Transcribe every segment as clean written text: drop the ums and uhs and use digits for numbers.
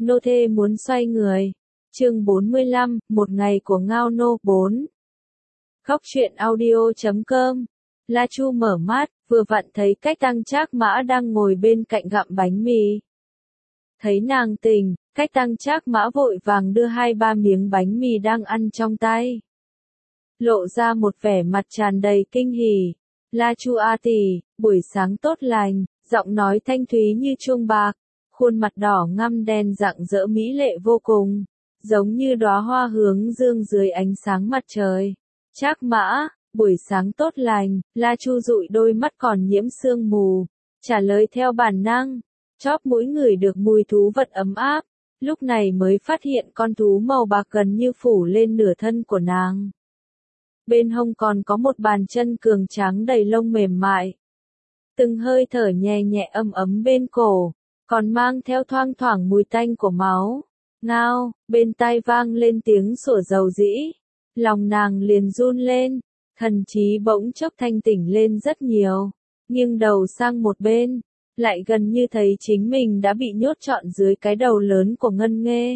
Nô thê muốn xoay người. Chương 45, một ngày của Ngao Nô 4. Góc truyện audio.com. La Chu mở mắt, vừa vặn thấy Cách Tăng Trác Mã đang ngồi bên cạnh gặm bánh mì. Thấy nàng tỉnh, Cách Tăng Trác Mã vội vàng đưa 2-3 miếng bánh mì đang ăn trong tay. Lộ ra một vẻ mặt tràn đầy kinh hỉ. La Chu a tỷ, buổi sáng tốt lành, giọng nói thanh thúy như chuông bạc, khuôn mặt đỏ ngăm đen rạng rỡ mỹ lệ vô cùng, giống như đóa hoa hướng dương dưới ánh sáng mặt trời. Trác Mã, buổi sáng tốt lành, La Chu dụi đôi mắt còn nhiễm sương mù, trả lời theo bản năng, chóp mũi ngửi được mùi thú vật ấm áp, lúc này mới phát hiện con thú màu bạc gần như phủ lên nửa thân của nàng. Bên hông còn có một bàn chân cường tráng đầy lông mềm mại. Từng hơi thở nhẹ nhẹ ấm ấm bên cổ, còn mang theo thoang thoảng mùi tanh của máu. Ngao, bên tai vang lên tiếng sủa dầu dĩ. Lòng nàng liền run lên, thần trí bỗng chốc thanh tỉnh lên rất nhiều. Nghiêng đầu sang một bên, lại gần như thấy chính mình đã bị nhốt trọn dưới cái đầu lớn của Ngân Nghê.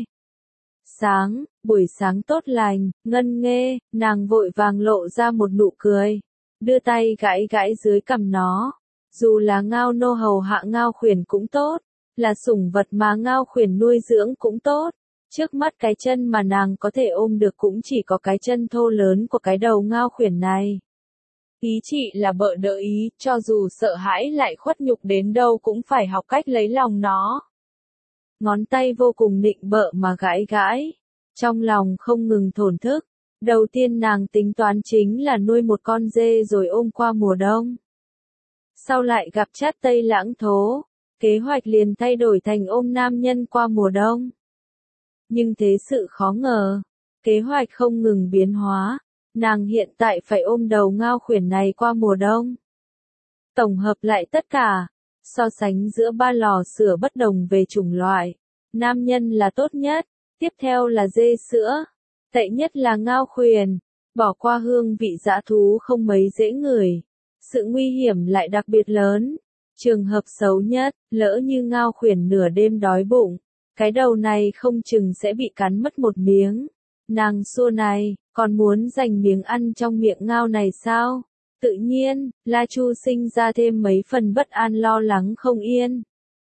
Buổi sáng tốt lành, Ngân Nghê, nàng vội vàng lộ ra một nụ cười, đưa tay gãi gãi dưới cằm nó. Dù là Ngao Nô hầu hạ Ngao Khuyển cũng tốt, là sủng vật mà Ngao Khuyển nuôi dưỡng cũng tốt, trước mắt cái chân mà nàng có thể ôm được cũng chỉ có cái chân thô lớn của cái đầu Ngao Khuyển này. Ý chị là bợ đỡ ý, cho dù sợ hãi lại khuất nhục đến đâu cũng phải học cách lấy lòng nó. Ngón tay vô cùng nịnh bợ mà gãi gãi, trong lòng không ngừng thổn thức. Đầu tiên nàng tính toán chính là nuôi một con dê rồi ôm qua mùa đông. Sau lại gặp Chát Tây Lãng Thố, kế hoạch liền thay đổi thành ôm nam nhân qua mùa đông. Nhưng thế sự khó ngờ, kế hoạch không ngừng biến hóa, nàng hiện tại phải ôm đầu Ngao Khuyển này qua mùa đông. Tổng hợp lại tất cả, so sánh giữa ba lò sữa bất đồng về chủng loại, nam nhân là tốt nhất, tiếp theo là dê sữa, tệ nhất là Ngao Khuyển, bỏ qua hương vị dã thú không mấy dễ ngửi, sự nguy hiểm lại đặc biệt lớn. Trường hợp xấu nhất, lỡ như Ngao Khuyển nửa đêm đói bụng, cái đầu này không chừng sẽ bị cắn mất một miếng. Nàng xua này, còn muốn giành miếng ăn trong miệng Ngao này sao? Tự nhiên, La Chu sinh ra thêm mấy phần bất an lo lắng không yên.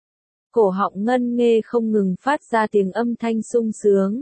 Cổ họng Ngân Nghê không ngừng phát ra tiếng âm thanh sung sướng.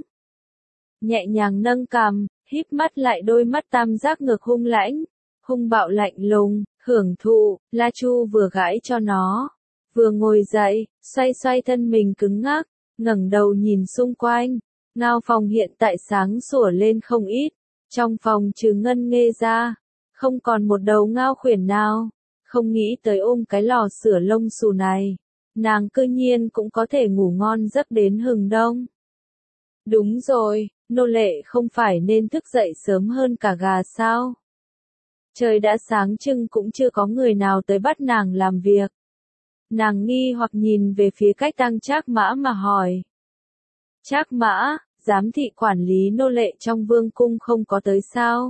Nhẹ nhàng nâng cằm, híp mắt lại đôi mắt tam giác ngược hung lãnh, hung bạo lạnh lùng, hưởng thụ. La Chu vừa gãi cho nó, vừa ngồi dậy, xoay xoay thân mình cứng ngắc, ngẩng đầu nhìn xung quanh. Ngao phòng hiện tại sáng sủa lên không ít, trong phòng trừ Ngân Nghê ra, không còn một đầu Ngao Khuyển nào. Không nghĩ tới ôm cái lò sửa lông xù này, nàng cư nhiên cũng có thể ngủ ngon giấc đến hừng đông. Đúng rồi, nô lệ không phải nên thức dậy sớm hơn cả gà sao? Trời đã sáng trưng cũng chưa có người nào tới bắt nàng làm việc. Nàng nghi hoặc nhìn về phía Cách Tăng Trác Mã mà hỏi. Trác Mã, giám thị quản lý nô lệ trong vương cung không có tới sao?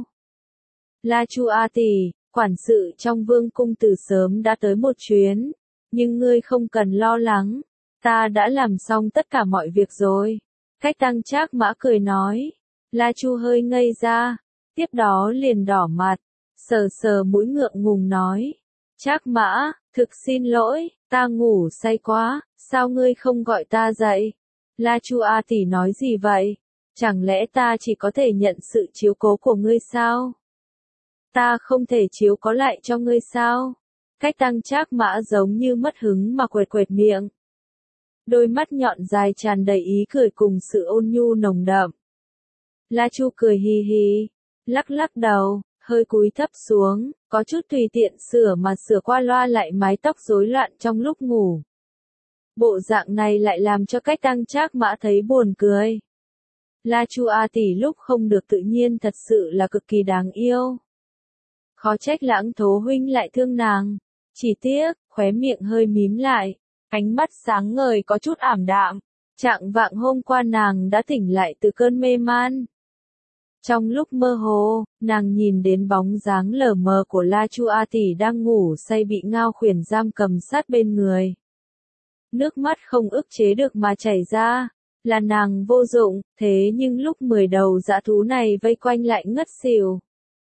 La Chu a tỷ, quản sự trong vương cung từ sớm đã tới một chuyến, nhưng ngươi không cần lo lắng, ta đã làm xong tất cả mọi việc rồi. Cách Tăng Trác Mã cười nói. La Chu hơi ngây ra, tiếp đó liền đỏ mặt, sờ sờ mũi ngượng ngùng nói. Trác Mã, thực xin lỗi, ta ngủ say quá, sao ngươi không gọi ta dậy? La Chu a tỷ nói gì vậy? Chẳng lẽ ta chỉ có thể nhận sự chiếu cố của ngươi sao? Ta không thể chiếu cố lại cho ngươi sao? Cách Tăng Trác Mã giống như mất hứng mà quệt quệt miệng. Đôi mắt nhọn dài tràn đầy ý cười cùng sự ôn nhu nồng đậm. La Chu cười hì hì, lắc lắc đầu, hơi cúi thấp xuống, có chút tùy tiện sửa qua loa lại mái tóc rối loạn trong lúc ngủ. Bộ dạng này lại làm cho Cách Tăng Trác Mã thấy buồn cười. La Chu a tỷ lúc không được tự nhiên thật sự là cực kỳ đáng yêu. Khó trách Lãng Thố huynh lại thương nàng. Chỉ tiếc, khóe miệng hơi mím lại, ánh mắt sáng ngời có chút ảm đạm. Trạng vạng hôm qua nàng đã tỉnh lại từ cơn mê man. Trong lúc mơ hồ, nàng nhìn đến bóng dáng lờ mờ của La Chu a tỷ đang ngủ say bị Ngao Khuyển giam cầm sát bên người. Nước mắt không ức chế được mà chảy ra. là nàng vô dụng, thế nhưng lúc 10 đầu dã thú này vây quanh lại ngất xỉu.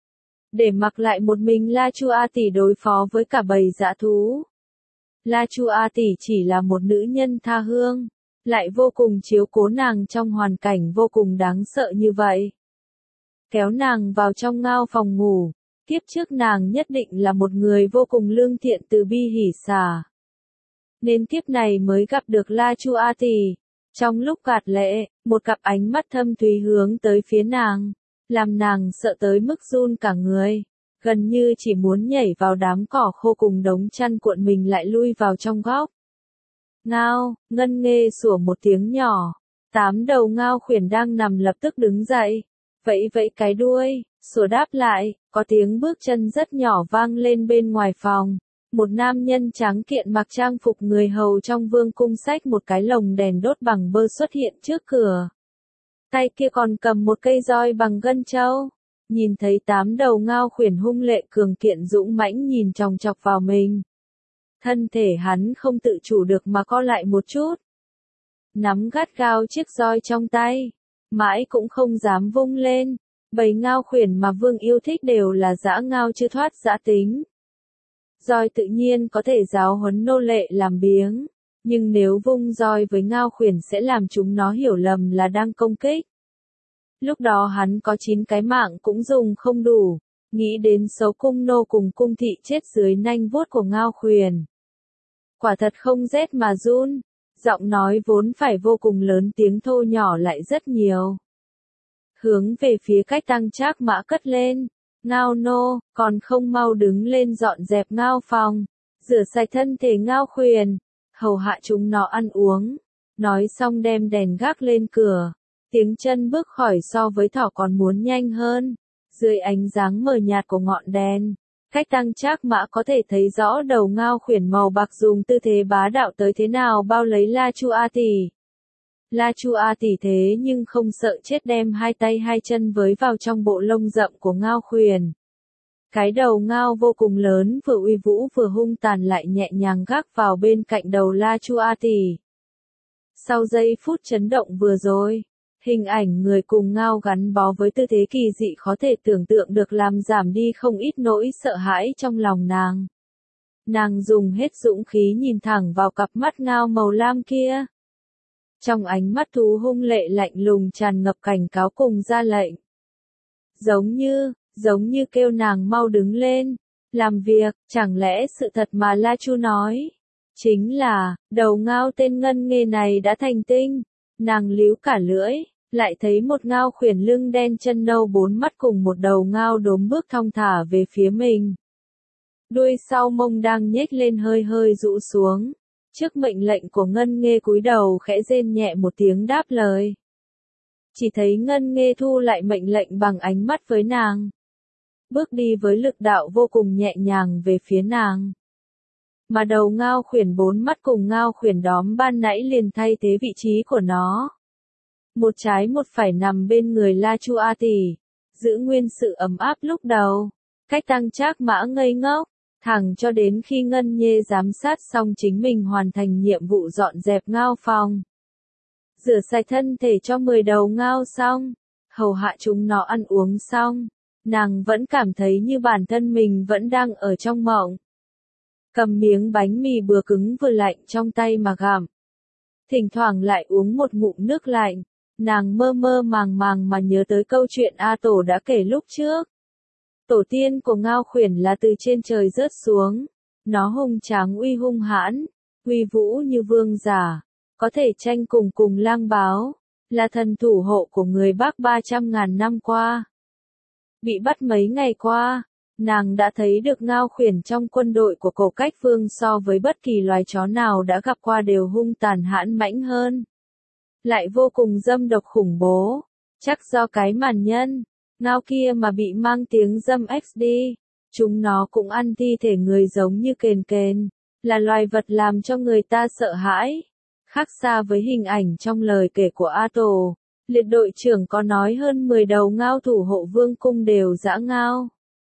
Để mặc lại một mình La Chu A Tỷ đối phó với cả bầy dã thú. La Chu A Tỷ chỉ là một nữ nhân tha hương, lại vô cùng chiếu cố nàng trong hoàn cảnh vô cùng đáng sợ như vậy. Kéo nàng vào trong ngao phòng ngủ, kiếp trước nàng nhất định là một người vô cùng lương thiện từ bi hỉ xả. Nên kiếp này mới gặp được La Chu A Tỷ. Trong lúc gạt lệ, một cặp ánh mắt thâm thúy hướng tới phía nàng, làm nàng sợ tới mức run cả người, gần như chỉ muốn nhảy vào đám cỏ khô cùng đống chăn cuộn mình lại lui vào trong góc. Ngao, Ngân Nghê sủa một tiếng nhỏ, 8 đầu ngao khuyển đang nằm lập tức đứng dậy, vẫy vẫy cái đuôi, sủa đáp lại, có tiếng bước chân rất nhỏ vang lên bên ngoài phòng. Một nam nhân tráng kiện mặc trang phục người hầu trong vương cung xách một cái lồng đèn đốt bằng bơ xuất hiện trước cửa. Tay kia còn cầm một cây roi bằng gân trâu. Nhìn thấy 8 đầu ngao khuyển hung lệ cường kiện dũng mãnh nhìn chòng chọc vào mình. Thân thể hắn không tự chủ được mà co lại một chút. Nắm gắt gao chiếc roi trong tay, mãi cũng không dám vung lên. Bầy ngao khuyển mà vương yêu thích đều là dã ngao chưa thoát dã tính. Roi tự nhiên có thể giáo huấn nô lệ làm biếng, nhưng nếu vung roi với ngao khuyển sẽ làm chúng nó hiểu lầm là đang công kích. Lúc đó hắn có 9 cái mạng cũng dùng không đủ, nghĩ đến số cung nô cùng cung thị chết dưới nanh vuốt của ngao khuyển. Quả thật không rét mà run, giọng nói vốn phải vô cùng lớn tiếng thô nhỏ lại rất nhiều. Hướng về phía cách Tăng Trác Mã cất lên. Ngao nô, còn không mau đứng lên dọn dẹp ngao phòng, rửa sạch thân thể ngao khuyển, hầu hạ chúng nó ăn uống. Nói xong đem đèn gác lên cửa, tiếng chân bước khỏi so với thỏ còn muốn nhanh hơn. Dưới ánh dáng mờ nhạt của ngọn đèn, cách Tăng Trác Mã có thể thấy rõ đầu ngao khuyển màu bạc dùng tư thế bá đạo tới thế nào bao lấy La Chu A Tỷ. La Chu A Tỷ thế nhưng không sợ chết đem hai tay hai chân với vào trong bộ lông rậm của ngao khuyển. Cái đầu ngao vô cùng lớn vừa uy vũ vừa hung tàn lại nhẹ nhàng gác vào bên cạnh đầu La Chu A Tỷ. Sau giây phút chấn động vừa rồi, hình ảnh người cùng ngao gắn bó với tư thế kỳ dị khó thể tưởng tượng được làm giảm đi không ít nỗi sợ hãi trong lòng nàng. Nàng dùng hết dũng khí nhìn thẳng vào cặp mắt ngao màu lam kia. Trong ánh mắt thú hung lệ lạnh lùng tràn ngập cảnh cáo cùng ra lệnh. Giống như kêu nàng mau đứng lên, làm việc, chẳng lẽ sự thật mà La Chu nói, chính là, đầu ngao tên Ngân Nghê này đã thành tinh, nàng líu cả lưỡi, lại thấy một ngao khuyển lưng đen chân nâu 4 mắt cùng một đầu ngao đốm bước thong thả về phía mình. Đuôi sau mông đang nhếch lên hơi hơi rũ xuống. Trước mệnh lệnh của Ngân Nghê cúi đầu khẽ rên nhẹ một tiếng đáp lời. Chỉ thấy Ngân Nghê thu lại mệnh lệnh bằng ánh mắt với nàng. Bước đi với lực đạo vô cùng nhẹ nhàng về phía nàng. Mà đầu ngao khuyển 4 mắt cùng ngao khuyển đóm ban nãy liền thay thế vị trí của nó. Một trái một phải nằm bên người La Chu A Tỷ, giữ nguyên sự ấm áp lúc đầu. Cách Tăng Trác Mã ngây ngốc. Thẳng cho đến khi Ngân Nghê giám sát xong chính mình hoàn thành nhiệm vụ dọn dẹp ngao phòng. Rửa sạch thân thể cho 10 đầu ngao xong, hầu hạ chúng nó ăn uống xong, nàng vẫn cảm thấy như bản thân mình vẫn đang ở trong mộng. Cầm miếng bánh mì vừa cứng vừa lạnh trong tay mà gặm. Thỉnh thoảng lại uống một ngụm nước lạnh, nàng mơ mơ màng màng mà nhớ tới câu chuyện A Tổ đã kể lúc trước. Tổ tiên của ngao khuyển là từ trên trời rớt xuống, nó hung tráng uy hung hãn, uy vũ như vương giả, có thể tranh cùng lang báo, là thần thủ hộ của người Bắc 300.000 năm qua. Bị bắt mấy ngày qua, nàng đã thấy được ngao khuyển trong quân đội của Cổ Cách Vương so với bất kỳ loài chó nào đã gặp qua đều hung tàn hãn mãnh hơn. Lại vô cùng dâm độc khủng bố, chắc do cái màn nhân. Ngao kia mà bị mang tiếng dâm XD, chúng nó cũng ăn thi thể người giống như kền kền, là loài vật làm cho người ta sợ hãi. Khác xa với hình ảnh trong lời kể của A Tổ, liệt đội trưởng có nói hơn 10 đầu ngao thủ hộ vương cung đều dã ngao.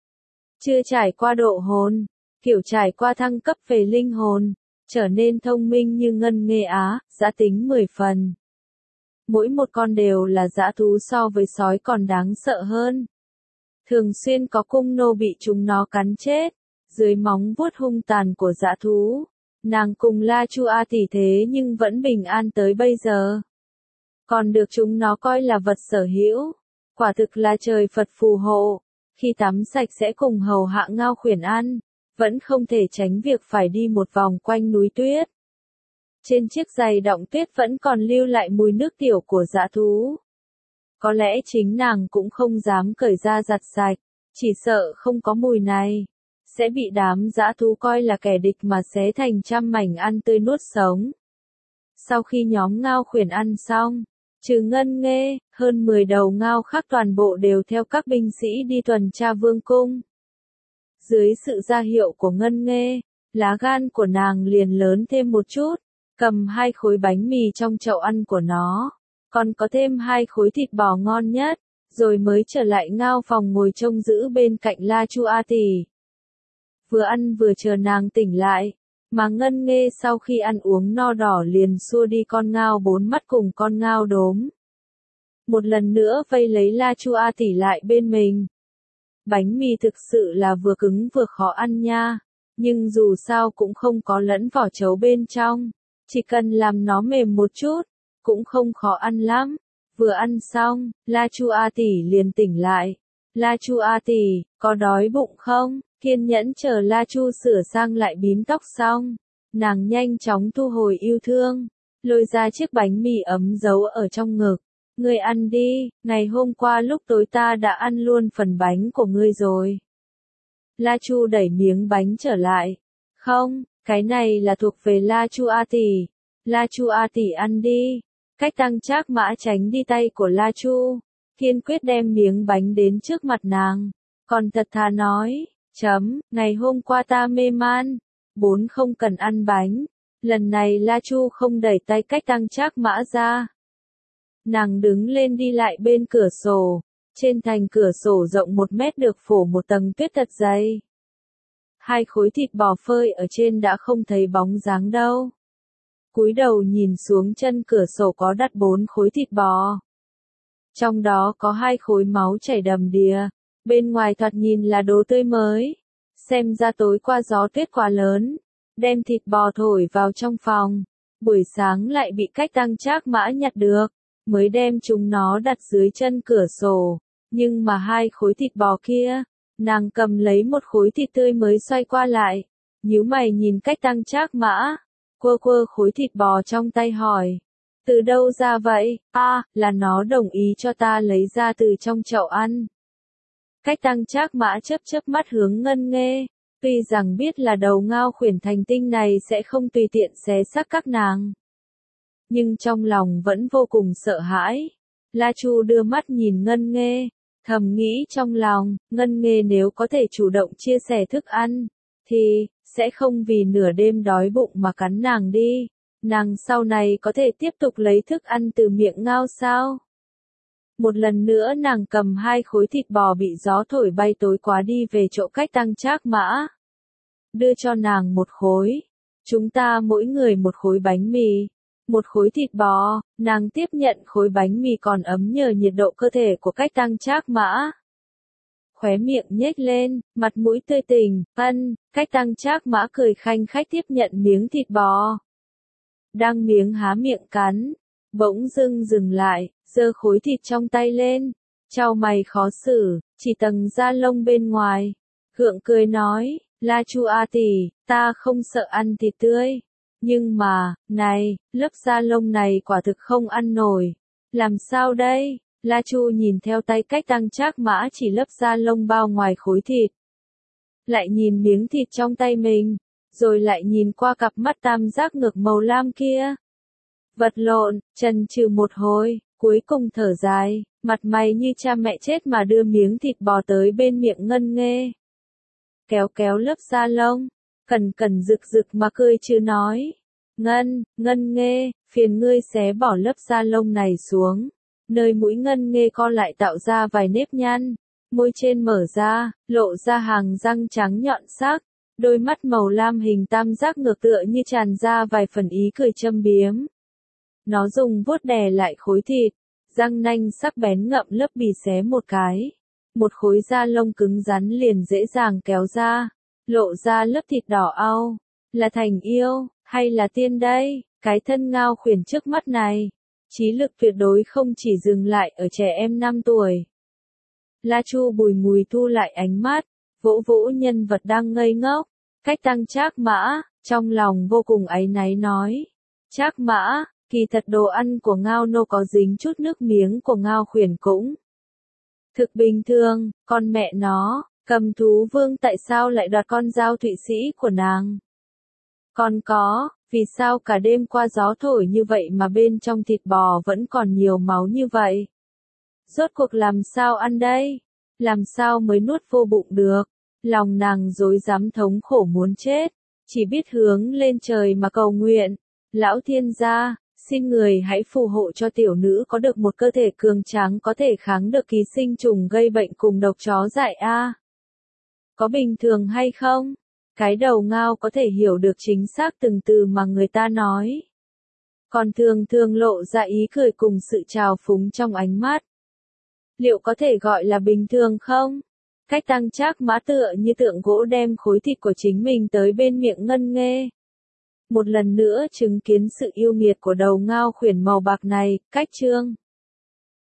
Chưa trải qua độ hồn, kiểu trải qua thăng cấp về linh hồn, trở nên thông minh như Ngân Nghê Á, dã tính 10 phần. mỗi một con đều là dã thú so với sói còn đáng sợ hơn. Thường xuyên có cung nô bị chúng nó cắn chết, dưới móng vuốt hung tàn của dã thú. Nàng cùng La Chu A tỷ thế nhưng vẫn bình an tới bây giờ. Còn được chúng nó coi là vật sở hữu. Quả thực là trời Phật phù hộ. Khi tắm sạch sẽ cùng hầu hạ Ngao Khuyển ăn, vẫn không thể tránh việc phải đi một vòng quanh núi tuyết. Trên chiếc giày đọng tuyết vẫn còn lưu lại mùi nước tiểu của dã thú. Có lẽ chính nàng cũng không dám cởi ra giặt sạch, chỉ sợ không có mùi này, sẽ bị đám dã thú coi là kẻ địch mà xé thành trăm mảnh ăn tươi nuốt sống. Sau khi nhóm Ngao Khuyển ăn xong, trừ Ngân Nghê, hơn 10 đầu ngao khác toàn bộ đều theo các binh sĩ đi tuần tra vương cung. Dưới sự ra hiệu của Ngân Nghê, lá gan của nàng liền lớn thêm một chút, cầm 2 khối bánh mì trong chậu ăn của nó, còn có thêm 2 khối thịt bò ngon nhất, rồi mới trở lại ngao phòng ngồi trông giữ bên cạnh La Chu A tỷ. Vừa ăn vừa chờ nàng tỉnh lại, mà Ngân Nghê sau khi ăn uống no đỏ liền xua đi con ngao 4 mắt cùng con ngao đốm. Một lần nữa vây lấy La Chu A tỷ lại bên mình. Bánh mì thực sự là vừa cứng vừa khó ăn nha, nhưng dù sao cũng không có lẫn vỏ trấu bên trong, chỉ cần làm nó mềm một chút, cũng không khó ăn lắm. Vừa ăn xong, La Chu A tỷ liền tỉnh lại. La Chu A tỷ, có đói bụng không? Kiên nhẫn chờ La Chu sửa sang lại bím tóc xong, nàng nhanh chóng thu hồi yêu thương, lôi ra chiếc bánh mì ấm giấu ở trong ngực. Ngươi ăn đi, ngày hôm qua lúc tối ta đã ăn luôn phần bánh của ngươi rồi. La Chu đẩy miếng bánh trở lại. Không, cái này là thuộc về La Chu A tỷ. La Chu A tỷ ăn đi. Cách Tăng Trác Mã tránh đi tay của La Chu, kiên quyết đem miếng bánh đến trước mặt nàng, còn thật thà nói, ngày hôm qua ta mê man, 4 không cần ăn bánh. Lần này La Chu không đẩy tay Cách Tăng Trác Mã ra. Nàng đứng lên đi lại bên cửa sổ, trên thành cửa sổ rộng 1 mét được phủ một tầng tuyết thật dày. 2 khối thịt bò phơi ở trên đã không thấy bóng dáng đâu. Cúi đầu nhìn xuống chân cửa sổ có đặt 4 khối thịt bò. Trong đó có 2 khối máu chảy đầm đìa, bên ngoài thoạt nhìn là đồ tươi mới. Xem ra tối qua gió tuyết quá lớn, đem thịt bò thổi vào trong phòng. Buổi sáng lại bị Cách Tăng Trác Mã nhặt được, mới đem chúng nó đặt dưới chân cửa sổ. Nhưng mà 2 khối thịt bò kia, nàng cầm lấy một khối thịt tươi mới xoay qua lại, nhíu mày nhìn Cách Tăng Trác Mã. Quơ quơ khối thịt bò trong tay hỏi. Từ đâu ra vậy? Là nó đồng ý cho ta lấy ra từ trong chậu ăn. Cách Tăng Trác Mã chớp chớp mắt hướng Ngân Nghê. Tuy rằng biết là đầu Ngao Khuyển thành tinh này sẽ không tùy tiện xé xác các nàng, nhưng trong lòng vẫn vô cùng sợ hãi. La Chu đưa mắt nhìn Ngân Nghê, thầm nghĩ trong lòng, Ngân Nghê nếu có thể chủ động chia sẻ thức ăn, thì sẽ không vì nửa đêm đói bụng mà cắn nàng đi. Nàng sau này có thể tiếp tục lấy thức ăn từ miệng ngao sao? Một lần nữa nàng cầm 2 khối thịt bò bị gió thổi bay tối quá đi về chỗ Cách Tăng Trác Mã. Đưa cho nàng 1 khối. Chúng ta mỗi người 1 khối bánh mì, 1 khối thịt bò. Nàng tiếp nhận khối bánh mì còn ấm nhờ nhiệt độ cơ thể của Cách Tăng Trác Mã. Khóe miệng nhếch lên, mặt mũi tươi tỉnh, Cách Tăng Trác Mã cười khanh khách tiếp nhận miếng thịt bò. Đang miếng há miệng cắn, bỗng dưng dừng lại, giơ khối thịt trong tay lên, chau mày khó xử, chỉ tầng da lông bên ngoài. Gượng cười nói, La Chu A tỷ, ta không sợ ăn thịt tươi, nhưng mà, này, lớp da lông này quả thực không ăn nổi. Làm sao đây? La Chu nhìn theo tay Cách Tăng Trác Mã chỉ lớp da lông bao ngoài khối thịt. Lại nhìn miếng thịt trong tay mình, rồi lại nhìn qua cặp mắt tam giác ngược màu lam kia. Vật lộn, chần chừ một hồi, cuối cùng thở dài, mặt mày như cha mẹ chết mà đưa miếng thịt bò tới bên miệng Ngân Nghê. Kéo kéo lớp da lông, cẩn rực rực mà cười chứ nói. Ngân Nghê, phiền ngươi xé bỏ lớp da lông này xuống. Nơi mũi Ngân Nghê co lại tạo ra vài nếp nhăn, môi trên mở ra, lộ ra hàng răng trắng nhọn sắc, đôi mắt màu lam hình tam giác ngược tựa như tràn ra vài phần ý cười châm biếm. Nó dùng vuốt đè lại khối thịt, răng nanh sắc bén ngậm lớp bì xé một cái. Một khối da lông cứng rắn liền dễ dàng kéo ra, lộ ra lớp thịt đỏ au. Là Thành yêu, hay là tiên đây? Cái thân Ngao Khuyển trước mắt này, trí lực tuyệt đối không chỉ dừng lại ở trẻ em 5 tuổi. La Chu bùi ngùi thu lại ánh mắt, vỗ vỗ nhân vật đang ngây ngốc. Cách Tăng Trác Mã, trong lòng vô cùng áy náy nói. Trác Mã, kỳ thật đồ ăn của Ngao Nô có dính chút nước miếng của Ngao Khuyển cũng thực bình thường, con mẹ nó, Cầm Thú Vương tại sao lại đoạt con dao Thụy Sĩ của nàng? Còn có, vì sao cả đêm qua gió thổi như vậy mà bên trong thịt bò vẫn còn nhiều máu như vậy? Rốt cuộc làm sao ăn đây? Làm sao mới nuốt vô bụng được? Lòng nàng rối rắm thống khổ muốn chết, chỉ biết hướng lên trời mà cầu nguyện. Lão thiên gia, xin người hãy phù hộ cho tiểu nữ có được một cơ thể cường tráng có thể kháng được ký sinh trùng gây bệnh cùng độc chó dại a. Có bình thường hay không? Cái đầu Ngao có thể hiểu được chính xác từng từ mà người ta nói. Còn thường thường lộ ra ý cười cùng sự trào phúng trong ánh mắt. Liệu có thể gọi là bình thường không? Cách Tăng Trác Mã tựa như tượng gỗ đem khối thịt của chính mình tới bên miệng ngân nghê. Một lần nữa chứng kiến sự yêu nghiệt của đầu Ngao Khuyển màu bạc này, cách Chương